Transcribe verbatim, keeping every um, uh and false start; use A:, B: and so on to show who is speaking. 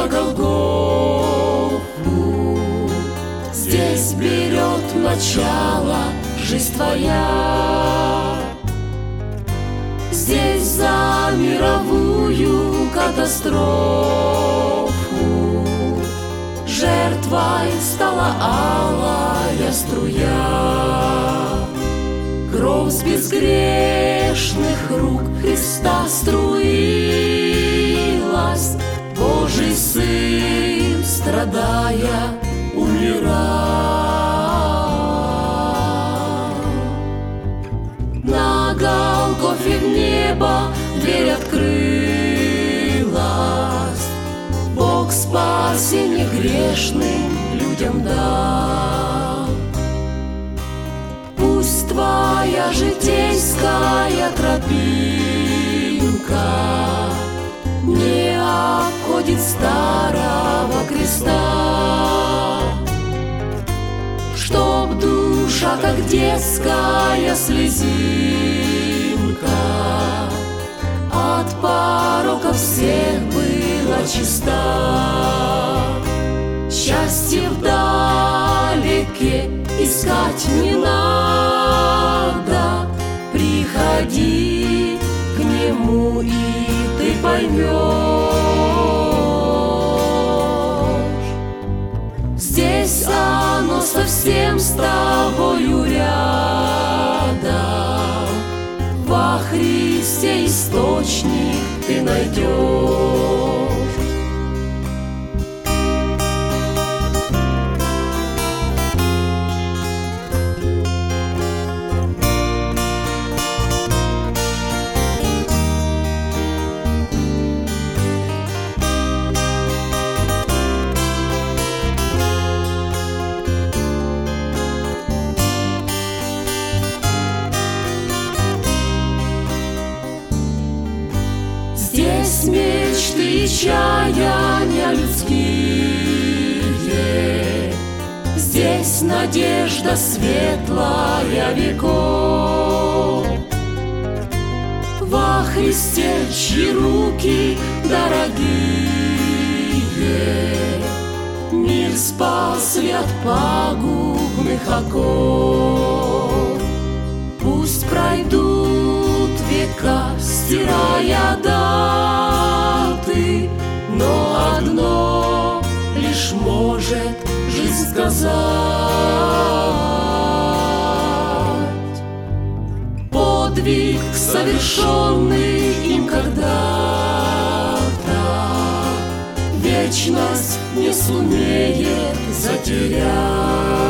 A: на Голгофу. Здесь берет начало жизнь твоя. Здесь за мировую катастрофу жертвой стала алая струя. Кровь с безгрешных рук Христа струилась. Божий Сын, страдая, умирал. На Голгофе в небо дверь открылась. Бог спасение грешным людям дал. Пусть твоя житейская тропинка не обходит старого креста, чтоб душа, как детская слезинка, от пороков всех была чиста. Счастье вдалеке искать не надо, приходи к нему, и ты поймешь. Здесь оно совсем с тобою рядом, во Христе источник ты найдешь. Здесь мечты и чаяния людские, здесь надежда светлая веков. Во Христе, чьи руки дорогие, мир спасли от пагубных оков. Пусть пройдут века, стирая даты, но одно лишь может жизнь сказать. Подвиг, совершенный им когда-то, вечность не сумеет затерять.